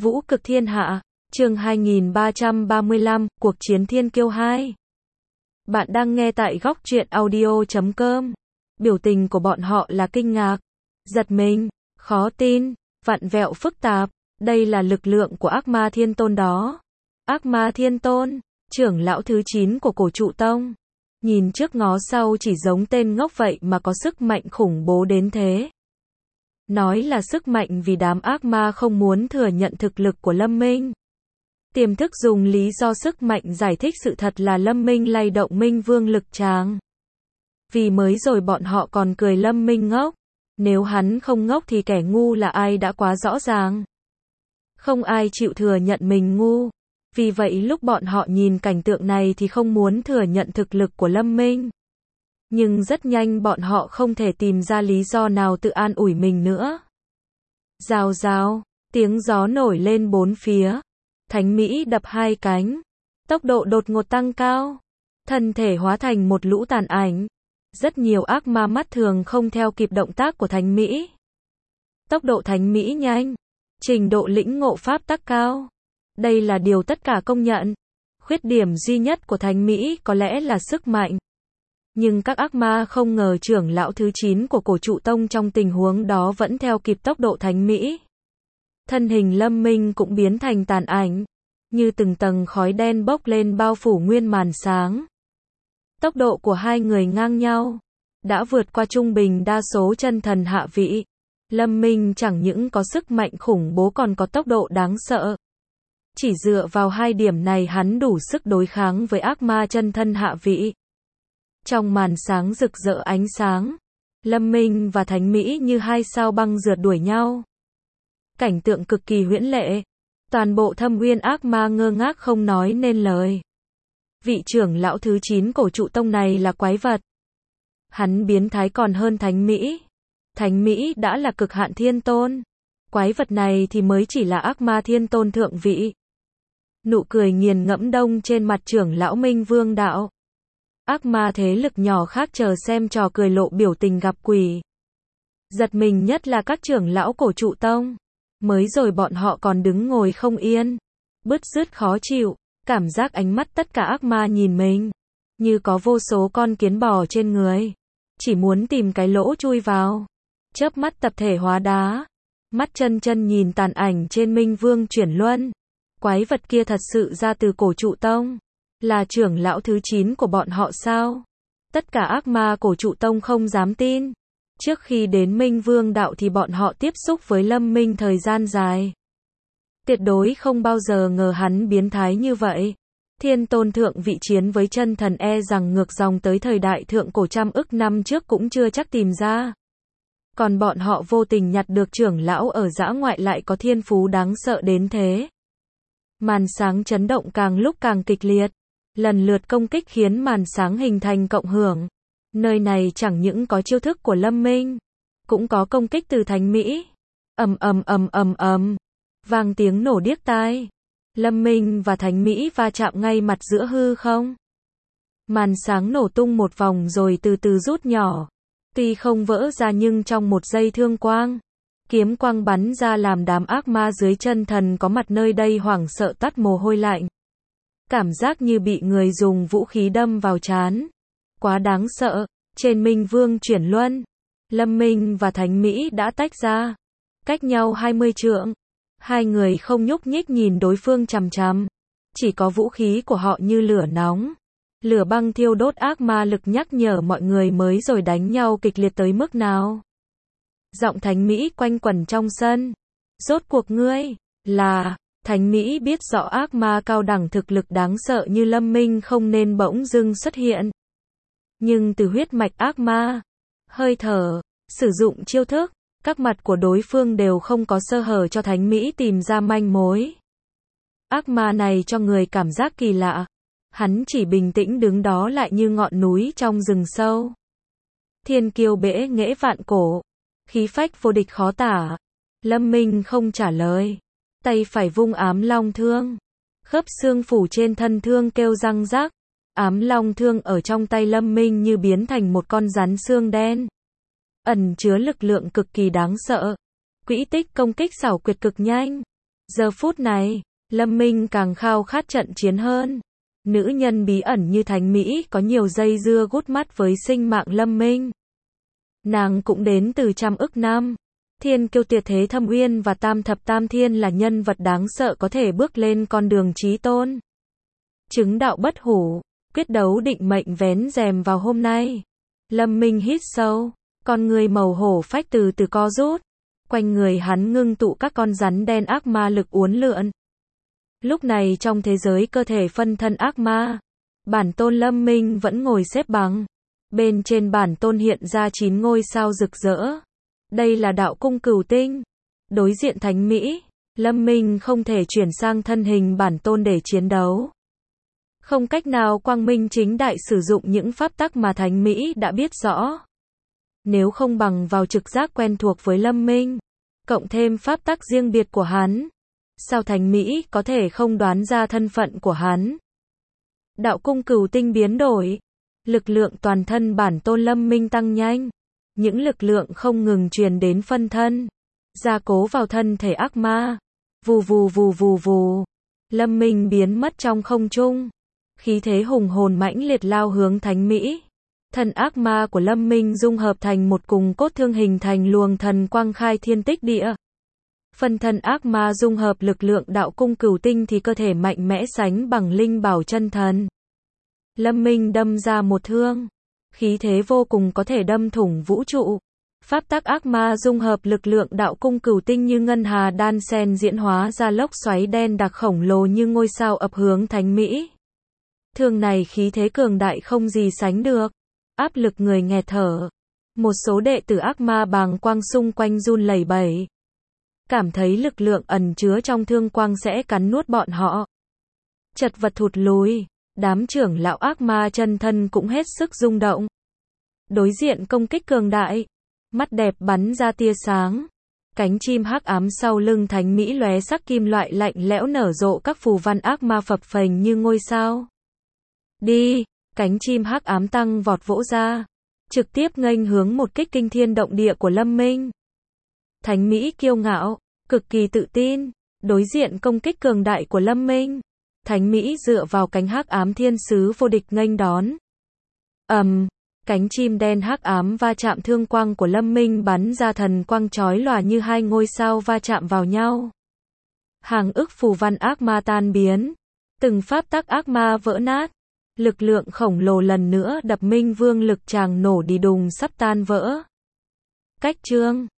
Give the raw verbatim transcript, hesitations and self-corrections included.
Vũ cực thiên hạ, chương hai nghìn ba trăm ba mươi lăm, cuộc chiến thiên kiêu hai. Bạn đang nghe tại góc truyện audio chấm com. Biểu tình của bọn họ là kinh ngạc, giật mình, khó tin, vặn vẹo phức tạp. Đây là lực lượng của ác ma thiên tôn đó. Ác ma thiên tôn, trưởng lão thứ chín của cổ trụ tông. Nhìn trước ngó sau chỉ giống tên ngốc vậy mà có sức mạnh khủng bố đến thế. Nói là sức mạnh vì đám ác ma không muốn thừa nhận thực lực của Lâm Minh. Tiềm thức dùng lý do sức mạnh giải thích sự thật là Lâm Minh lay động Minh Vương lực tràng. Vì mới rồi bọn họ còn cười Lâm Minh ngốc. Nếu hắn không ngốc thì kẻ ngu là ai đã quá rõ ràng. Không ai chịu thừa nhận mình ngu. Vì vậy lúc bọn họ nhìn cảnh tượng này thì không muốn thừa nhận thực lực của Lâm Minh. Nhưng rất nhanh bọn họ không thể tìm ra lý do nào tự an ủi mình nữa. Rào rào, tiếng gió nổi lên bốn phía. Thánh Mỹ đập hai cánh. Tốc độ đột ngột tăng cao. Thân thể hóa thành một lũ tàn ảnh. Rất nhiều ác ma mắt thường không theo kịp động tác của Thánh Mỹ. Tốc độ Thánh Mỹ nhanh. Trình độ lĩnh ngộ pháp tắc cao. Đây là điều tất cả công nhận. Khuyết điểm duy nhất của Thánh Mỹ có lẽ là sức mạnh. Nhưng các ác ma không ngờ trưởng lão thứ chín của cổ trụ tông trong tình huống đó vẫn theo kịp tốc độ Thánh Mỹ. Thân hình Lâm Minh cũng biến thành tàn ảnh, như từng tầng khói đen bốc lên bao phủ nguyên màn sáng. Tốc độ của hai người ngang nhau, đã vượt qua trung bình đa số chân thần hạ vị. Lâm Minh chẳng những có sức mạnh khủng bố còn có tốc độ đáng sợ. Chỉ dựa vào hai điểm này hắn đủ sức đối kháng với ác ma chân thân hạ vị. Trong màn sáng rực rỡ ánh sáng, Lâm Minh và Thánh Mỹ như hai sao băng rượt đuổi nhau. Cảnh tượng cực kỳ huyễn lệ. Toàn bộ Thâm Uyên ác ma ngơ ngác không nói nên lời. Vị trưởng lão thứ chín cổ trụ tông này là quái vật. Hắn biến thái còn hơn Thánh Mỹ. Thánh Mỹ đã là cực hạn thiên tôn. Quái vật này thì mới chỉ là ác ma thiên tôn thượng vị. Nụ cười nghiền ngẫm đông trên mặt trưởng lão Minh Vương đạo. Ác ma thế lực nhỏ khác chờ xem trò cười lộ biểu tình gặp quỷ. Giật mình nhất là các trưởng lão cổ trụ tông. Mới rồi bọn họ còn đứng ngồi không yên. Bứt rứt khó chịu. Cảm giác ánh mắt tất cả ác ma nhìn mình. Như có vô số con kiến bò trên người. Chỉ muốn tìm cái lỗ chui vào. Chớp mắt tập thể hóa đá. Mắt chân chân nhìn tàn ảnh trên Minh Vương chuyển luân. Quái vật kia thật sự ra từ cổ trụ tông. Là trưởng lão thứ chín của bọn họ sao? Tất cả ác ma cổ trụ tông không dám tin. Trước khi đến Minh Vương đạo thì bọn họ tiếp xúc với Lâm Minh thời gian dài. Tuyệt đối không bao giờ ngờ hắn biến thái như vậy. Thiên tôn thượng vị chiến với chân thần e rằng ngược dòng tới thời đại thượng cổ trăm ức năm trước cũng chưa chắc tìm ra. Còn bọn họ vô tình nhặt được trưởng lão ở dã ngoại lại có thiên phú đáng sợ đến thế. Màn sáng chấn động càng lúc càng kịch liệt. Lần lượt công kích khiến màn sáng hình thành cộng hưởng. Nơi này chẳng những có chiêu thức của Lâm Minh, cũng có công kích từ Thánh Mỹ. Ầm ầm ầm ầm ầm, vang tiếng nổ điếc tai. Lâm Minh và Thánh Mỹ va chạm ngay mặt giữa hư không. Màn sáng nổ tung một vòng rồi từ từ rút nhỏ. Tuy không vỡ ra nhưng trong một giây thương quang, kiếm quang bắn ra làm đám ác ma dưới chân thần có mặt nơi đây hoảng sợ tắt mồ hôi lạnh. Cảm giác như bị người dùng vũ khí đâm vào trán. Quá đáng sợ. Trên Minh Vương chuyển luân, Lâm Minh và Thánh Mỹ đã tách ra. Cách nhau hai mươi trượng. Hai người không nhúc nhích nhìn đối phương chằm chằm. Chỉ có vũ khí của họ như lửa nóng. Lửa băng thiêu đốt ác ma lực nhắc nhở mọi người mới rồi đánh nhau kịch liệt tới mức nào. Giọng Thánh Mỹ quanh quẩn trong sân. Rốt cuộc ngươi là... Thánh Mỹ biết rõ ác ma cao đẳng thực lực đáng sợ như Lâm Minh không nên bỗng dưng xuất hiện. Nhưng từ huyết mạch ác ma, hơi thở, sử dụng chiêu thức, các mặt của đối phương đều không có sơ hở cho Thánh Mỹ tìm ra manh mối. Ác ma này cho người cảm giác kỳ lạ. Hắn chỉ bình tĩnh đứng đó lại như ngọn núi trong rừng sâu. Thiên kiêu bẽ nghễ vạn cổ. Khí phách vô địch khó tả. Lâm Minh không trả lời. Tay phải vung ám long thương. Khớp xương phủ trên thân thương kêu răng rắc. Ám long thương ở trong tay Lâm Minh như biến thành một con rắn xương đen. Ẩn chứa lực lượng cực kỳ đáng sợ. Quỹ tích công kích xảo quyệt cực nhanh. Giờ phút này, Lâm Minh càng khao khát trận chiến hơn. Nữ nhân bí ẩn như Thánh Mỹ có nhiều dây dưa gút mắt với sinh mạng Lâm Minh. Nàng cũng đến từ trăm ức năm. Thiên kiêu tuyệt thế Thâm Uyên và Tam Thập Tam Thiên là nhân vật đáng sợ có thể bước lên con đường chí tôn. Chứng đạo bất hủ, quyết đấu định mệnh vén rèm vào hôm nay. Lâm Minh hít sâu, con người màu hổ phách từ từ co rút. Quanh người hắn ngưng tụ các con rắn đen ác ma lực uốn lượn. Lúc này trong thế giới cơ thể phân thân ác ma, bản tôn Lâm Minh vẫn ngồi xếp bằng. Bên trên bản tôn hiện ra chín ngôi sao rực rỡ. Đây là đạo cung cửu tinh. Đối diện Thánh Mỹ, Lâm Minh không thể chuyển sang thân hình bản tôn để chiến đấu. Không cách nào quang minh chính đại sử dụng những pháp tắc mà Thánh Mỹ đã biết rõ. Nếu không bằng vào trực giác quen thuộc với Lâm Minh, cộng thêm pháp tắc riêng biệt của hắn, sao Thánh Mỹ có thể không đoán ra thân phận của hắn? Đạo cung cửu tinh biến đổi, lực lượng toàn thân bản tôn Lâm Minh tăng nhanh, những lực lượng không ngừng truyền đến phân thân, gia cố vào thân thể ác ma. Vù vù vù vù vù, Lâm Minh biến mất trong không trung, khí thế hùng hồn mãnh liệt lao hướng Thánh Mỹ. Thần ác ma của Lâm Minh dung hợp thành một cùng cốt thương hình thành luồng thần quang khai thiên tích địa. Phân thân ác ma dung hợp lực lượng đạo cung cửu tinh thì cơ thể mạnh mẽ sánh bằng linh bảo chân thần. Lâm Minh đâm ra một thương, khí thế vô cùng có thể đâm thủng vũ trụ. Pháp tắc ác ma dung hợp lực lượng đạo cung cửu tinh như ngân hà đan sen diễn hóa ra lốc xoáy đen đặc khổng lồ như ngôi sao ập hướng Thánh Mỹ. Thương này khí thế cường đại không gì sánh được, áp lực người nghẹt thở. Một số đệ tử ác ma bàng quang xung quanh run lẩy bẩy, cảm thấy lực lượng ẩn chứa trong thương quang sẽ cắn nuốt bọn họ. Chật vật thụt lùi, đám trưởng lão ác ma chân thân cũng hết sức rung động. Đối diện công kích cường đại, mắt đẹp bắn ra tia sáng. Cánh chim hắc ám sau lưng Thánh Mỹ lóe sắc kim loại lạnh lẽo nở rộ các phù văn ác ma phập phềnh như ngôi sao. Đi, cánh chim hắc ám tăng vọt vỗ ra, trực tiếp nghênh hướng một kích kinh thiên động địa của Lâm Minh. Thánh Mỹ kiêu ngạo, cực kỳ tự tin, đối diện công kích cường đại của Lâm Minh. Thánh Mỹ dựa vào cánh hắc ám thiên sứ vô địch nghênh đón. Ầm, um, cánh chim đen hắc ám va chạm thương quang của Lâm Minh bắn ra thần quang chói lòa như hai ngôi sao va chạm vào nhau. Hàng ức phù văn ác ma tan biến, từng pháp tắc ác ma vỡ nát. Lực lượng khổng lồ lần nữa đập Minh Vương lực tràng nổ đi đùng sắp tan vỡ. Cách chương